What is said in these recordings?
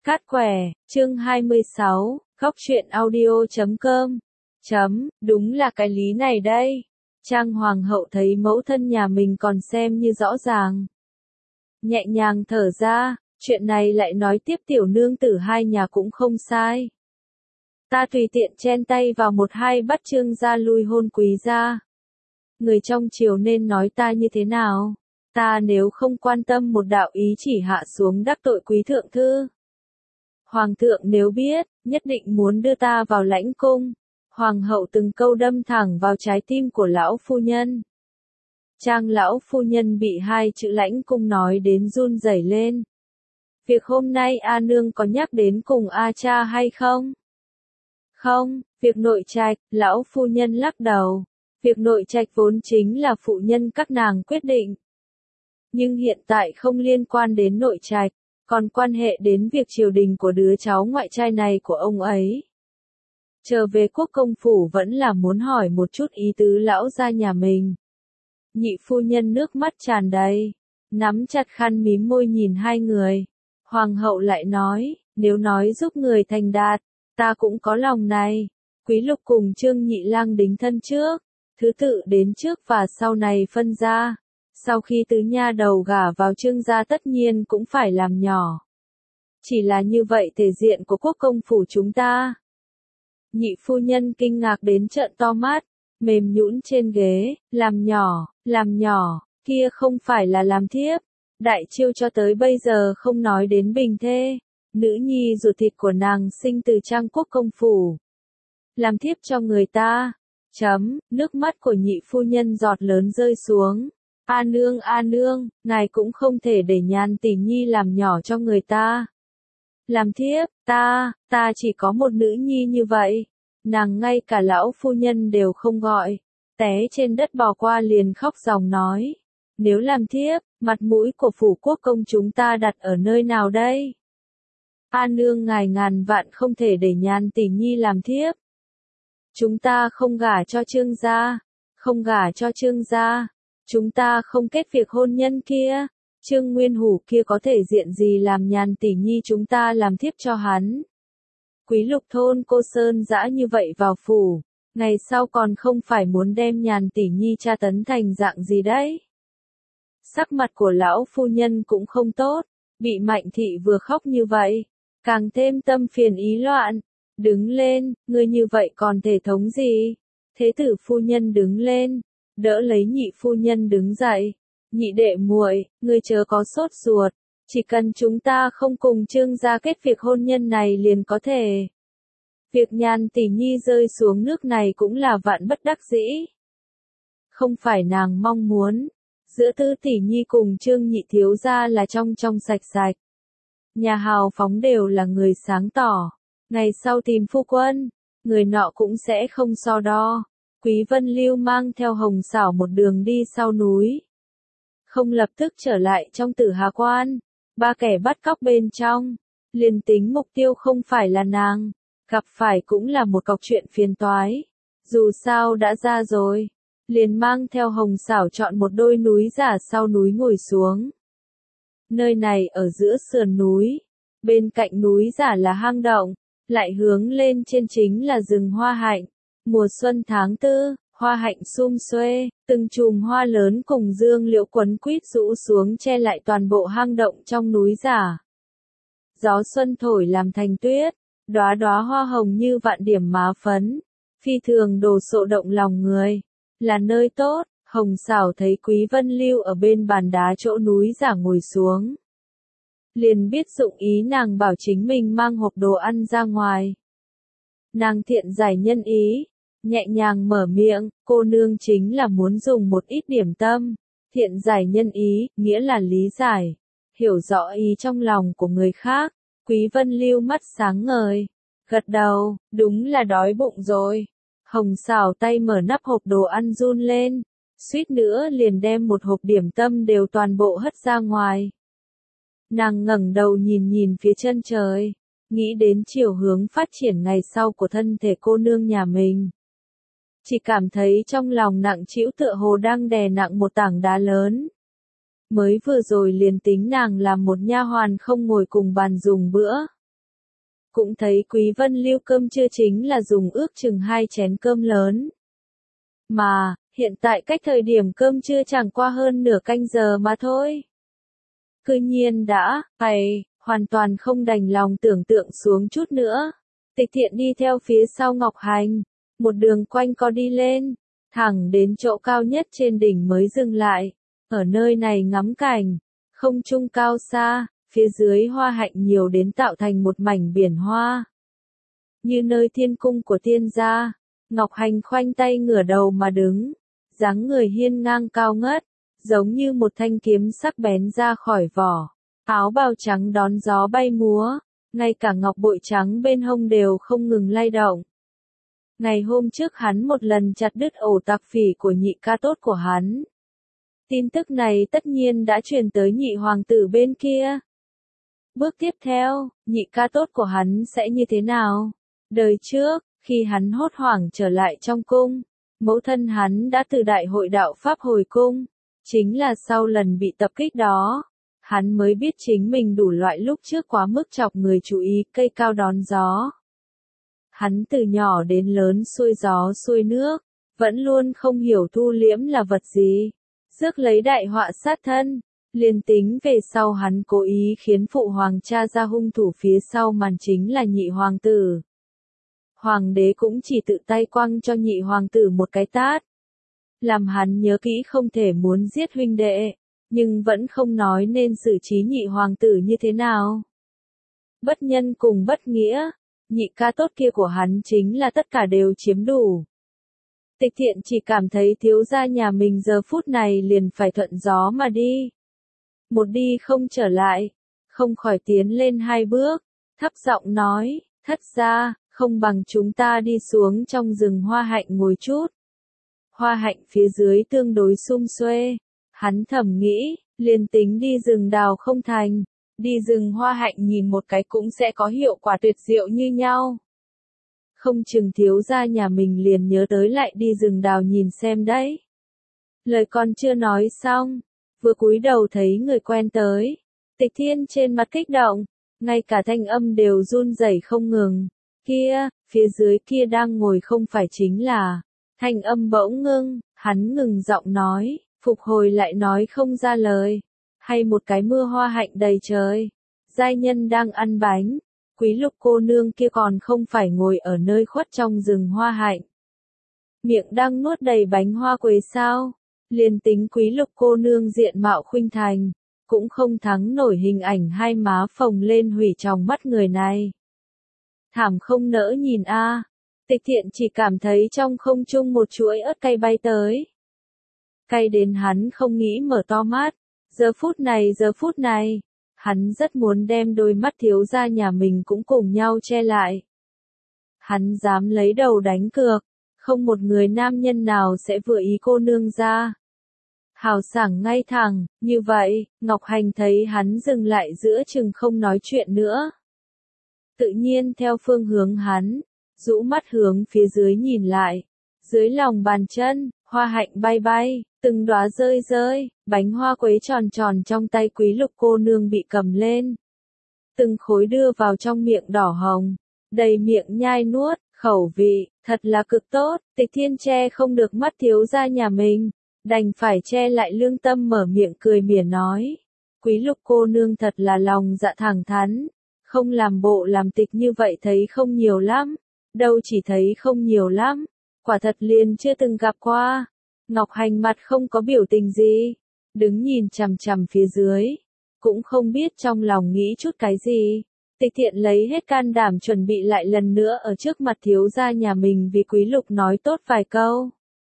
Cát quẻ, chương 26, khóc chuyện audio.com. Đúng là cái lý này đây. Trang hoàng hậu thấy mẫu thân nhà mình còn xem như rõ ràng. Nhẹ nhàng thở ra, chuyện này lại nói tiếp tiểu nương tử hai nhà cũng không sai. Ta tùy tiện chen tay vào một hai bắt Trương gia lui hôn Quý gia. Người trong triều nên nói ta như thế nào? Ta nếu không quan tâm một đạo ý chỉ hạ xuống đắc tội Quý thượng thư. Hoàng thượng nếu biết, nhất định muốn đưa ta vào lãnh cung. Hoàng hậu từng câu đâm thẳng vào trái tim của lão phu nhân. Trang lão phu nhân bị hai chữ lãnh cung nói đến run rẩy lên. Việc hôm nay A nương có nhắc đến cùng A cha hay không? Không, việc nội trạch, lão phu nhân lắc đầu. Việc nội trạch vốn chính là phụ nhân các nàng quyết định. Nhưng hiện tại không liên quan đến nội trạch, còn quan hệ đến việc triều đình của đứa cháu ngoại trai này của ông ấy. Trở về quốc công phủ vẫn là muốn hỏi một chút ý tứ lão gia nhà mình. Nhị phu nhân nước mắt tràn đầy, nắm chặt khăn mím môi nhìn hai người. Hoàng hậu lại nói, nếu nói giúp người thành đạt, ta cũng có lòng này. Quý lục cùng Trương Nhị Lang đính thân trước, thứ tự đến trước và sau này phân ra. Sau khi tứ nha đầu gả vào Trương gia tất nhiên cũng phải làm nhỏ. Chỉ là như vậy thể diện của quốc công phủ chúng ta. Nhị phu nhân kinh ngạc đến trợn to mắt, mềm nhũn trên ghế, làm nhỏ, kia không phải là làm thiếp. Đại chiêu cho tới bây giờ không nói đến bình thê, nữ nhi ruột thịt của nàng sinh từ Trang quốc công phủ. Làm thiếp cho người ta. Nước mắt của nhị phu nhân giọt lớn rơi xuống. A nương, ngài cũng không thể để Nhan tỷ nhi làm nhỏ cho người ta. Làm thiếp, ta chỉ có một nữ nhi như vậy. Nàng ngay cả lão phu nhân đều không gọi. Té trên đất bò qua liền khóc ròng nói. Nếu làm thiếp, mặt mũi của phủ quốc công chúng ta đặt ở nơi nào đây? A nương ngài ngàn vạn không thể để Nhan tỷ nhi làm thiếp. Chúng ta không gả cho Trương gia. Chúng ta không kết việc hôn nhân kia. Trương Nguyên Hủ kia có thể diện gì làm Nhan tỷ nhi chúng ta làm thiếp cho hắn. Quý lục thôn cô Sơn dã như vậy vào phủ, ngày sau còn không phải muốn đem Nhan tỷ nhi tra tấn thành dạng gì đấy. Sắc mặt của lão phu nhân cũng không tốt, bị Mạnh thị vừa khóc như vậy, càng thêm tâm phiền ý loạn. Đứng lên, ngươi như vậy còn thể thống gì? Thế tử phu nhân đứng lên, đỡ lấy nhị phu nhân đứng dậy. Nhị đệ muội, ngươi chớ có sốt ruột, chỉ cần chúng ta không cùng Trương gia kết việc hôn nhân này liền có thể. Việc Nhan tỷ nhi rơi xuống nước này cũng là vạn bất đắc dĩ. Không phải nàng mong muốn, giữa Tư tỷ nhi cùng Trương nhị thiếu gia là trong sạch sạch. Nhà hào phóng đều là người sáng tỏ, ngày sau tìm phu quân, người nọ cũng sẽ không so đo. Quý Vân Lưu mang theo Hồng Xảo một đường đi sau núi. Không lập tức trở lại trong Tử Hà Quan, ba kẻ bắt cóc bên trong, liền tính mục tiêu không phải là nàng, gặp phải cũng là một cọc chuyện phiền toái. Dù sao đã ra rồi, liền mang theo Hồng Xảo chọn một đôi núi giả sau núi ngồi xuống. Nơi này ở giữa sườn núi, bên cạnh núi giả là hang động, lại hướng lên trên chính là rừng hoa hạnh. Mùa xuân tháng 4, hoa hạnh sum xuê, từng chùm hoa lớn cùng dương liễu quấn quýt rũ xuống che lại toàn bộ hang động trong núi giả. Gió xuân thổi làm thành tuyết, đóa đóa hoa hồng như vạn điểm má phấn, phi thường đồ sộ động lòng người. Là nơi tốt. Hồng Xảo thấy Quý Vân Lưu ở bên bàn đá chỗ núi giả ngồi xuống, liền biết dụng ý nàng bảo chính mình mang hộp đồ ăn ra ngoài. Nàng thiện giải nhân ý, nhẹ nhàng mở miệng, cô nương chính là muốn dùng một ít điểm tâm. Thiện giải nhân ý, nghĩa là lý giải, hiểu rõ ý trong lòng của người khác. Quý Vân Lưu mắt sáng ngời, gật đầu, đúng là đói bụng rồi. Hồng Xảo tay mở nắp hộp đồ ăn run lên, suýt nữa liền đem một hộp điểm tâm đều toàn bộ hất ra ngoài. Nàng ngẩng đầu nhìn phía chân trời, nghĩ đến chiều hướng phát triển ngày sau của thân thể cô nương nhà mình. Chỉ cảm thấy trong lòng nặng trĩu tựa hồ đang đè nặng một tảng đá lớn. Mới vừa rồi liền tính nàng làm một nha hoàn không ngồi cùng bàn dùng bữa, cũng thấy Quý Vân Lưu cơm trưa chính là dùng ước chừng 2 chén cơm lớn. Mà, hiện tại cách thời điểm cơm trưa chẳng qua hơn nửa canh giờ mà thôi. Cư nhiên đã, hoàn toàn không đành lòng tưởng tượng xuống chút nữa. Tịch Thiện đi theo phía sau Ngọc Hành, một đường quanh co đi lên, thẳng đến chỗ cao nhất trên đỉnh mới dừng lại. Ở nơi này ngắm cảnh, không trung cao xa, phía dưới hoa hạnh nhiều đến tạo thành một mảnh biển hoa. Như nơi thiên cung của tiên gia, Ngọc Hành khoanh tay ngửa đầu mà đứng, dáng người hiên ngang cao ngất, giống như một thanh kiếm sắc bén ra khỏi vỏ. Áo bào trắng đón gió bay múa, ngay cả ngọc bội trắng bên hông đều không ngừng lay động. Ngày hôm trước hắn một lần chặt đứt ổ tặc phỉ của nhị ca tốt của hắn. Tin tức này tất nhiên đã truyền tới nhị hoàng tử bên kia. Bước tiếp theo, nhị ca tốt của hắn sẽ như thế nào? Đời trước, khi hắn hốt hoảng trở lại trong cung, mẫu thân hắn đã từ đại hội đạo Pháp hồi cung. Chính là sau lần bị tập kích đó, hắn mới biết chính mình đủ loại lúc trước quá mức chọc người chú ý cây cao đón gió. Hắn từ nhỏ đến lớn xuôi gió xuôi nước, vẫn luôn không hiểu thu liễm là vật gì. Rước lấy đại họa sát thân, liền tính về sau hắn cố ý khiến phụ hoàng tra ra hung thủ phía sau màn chính là nhị hoàng tử. Hoàng đế cũng chỉ tự tay quăng cho nhị hoàng tử một cái tát. Làm hắn nhớ kỹ không thể muốn giết huynh đệ, nhưng vẫn không nói nên xử trí nhị hoàng tử như thế nào. Bất nhân cùng bất nghĩa, nhị ca tốt kia của hắn chính là tất cả đều chiếm đủ. Tịch Thiện chỉ cảm thấy thiếu gia nhà mình giờ phút này liền phải thuận gió mà đi. Một đi không trở lại, không khỏi tiến lên 2 bước, thấp giọng nói, thất gia, không bằng chúng ta đi xuống trong rừng hoa hạnh ngồi chút. Hoa hạnh phía dưới tương đối sum xuê, hắn thầm nghĩ, liền tính đi rừng đào không thành, đi rừng hoa hạnh nhìn một cái cũng sẽ có hiệu quả tuyệt diệu như nhau. Không chừng thiếu gia nhà mình liền nhớ tới lại đi rừng đào nhìn xem đấy. Lời còn chưa nói xong, vừa cúi đầu thấy người quen tới. Tịch Thiên trên mặt kích động, ngay cả thanh âm đều run rẩy không ngừng. Kia, phía dưới kia đang ngồi không phải chính là. Thanh âm bỗng ngưng, hắn ngừng giọng nói, phục hồi lại nói không ra lời. Hay một cái mưa hoa hạnh đầy trời. Giai nhân đang ăn bánh. Quý Lục cô nương kia còn không phải ngồi ở nơi khuất trong rừng hoa hạnh. Miệng đang nuốt đầy bánh hoa quế sao. Liền tính Quý Lục cô nương diện mạo khuynh thành, cũng không thắng nổi hình ảnh hai má phồng lên hủy trong mắt người này. Thảm không nỡ nhìn a. Tịch Thiện chỉ cảm thấy trong không trung một chuỗi ớt cay bay tới. Cay đến hắn không nghĩ mở to mắt. Giờ phút này, hắn rất muốn đem đôi mắt thiếu gia nhà mình cũng cùng nhau che lại. Hắn dám lấy đầu đánh cược, không một người nam nhân nào sẽ vừa ý cô nương ra. Hào sảng ngay thẳng, như vậy, Ngọc Hành thấy hắn dừng lại giữa chừng không nói chuyện nữa. Tự nhiên theo phương hướng hắn, rũ mắt hướng phía dưới nhìn lại. Dưới lòng bàn chân, hoa hạnh bay bay, từng đóa rơi rơi, bánh hoa quế tròn tròn trong tay Quý Lục cô nương bị cầm lên. Từng khối đưa vào trong miệng đỏ hồng, đầy miệng nhai nuốt, khẩu vị, thật là cực tốt. Tịch Thiên che không được mắt thiếu gia nhà mình, đành phải che lại lương tâm mở miệng cười mỉa nói. Quý Lục cô nương thật là lòng dạ thẳng thắn, không làm bộ làm tịch như vậy thấy không nhiều lắm, đâu chỉ thấy không nhiều lắm, quả thật liền chưa từng gặp qua. Ngọc Hành mặt không có biểu tình gì, đứng nhìn chằm chằm phía dưới, cũng không biết trong lòng nghĩ chút cái gì. Tịch Thiện lấy hết can đảm chuẩn bị lại lần nữa ở trước mặt thiếu gia nhà mình vì Quý Lục nói tốt vài câu.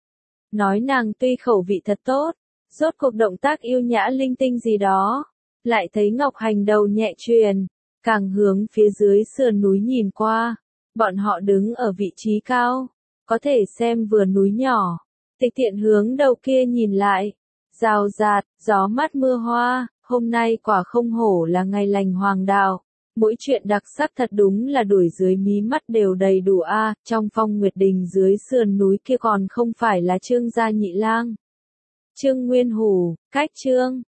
Nói nàng tuy khẩu vị thật tốt, rốt cuộc động tác yêu nhã linh tinh gì đó, lại thấy Ngọc Hành đầu nhẹ truyền, càng hướng phía dưới sườn núi nhìn qua. Bọn họ đứng ở vị trí cao, có thể xem vừa núi nhỏ. Tịch Thiện hướng đầu kia nhìn lại, rào rạt, gió mát mưa hoa, hôm nay quả không hổ là ngày lành hoàng đạo. Mỗi chuyện đặc sắc thật đúng là đuổi dưới mí mắt đều đầy đủ a. Trong Phong Nguyệt Đình dưới sườn núi kia còn không phải là Trương gia nhị lang. Trương Nguyên Hủ, cách Trương,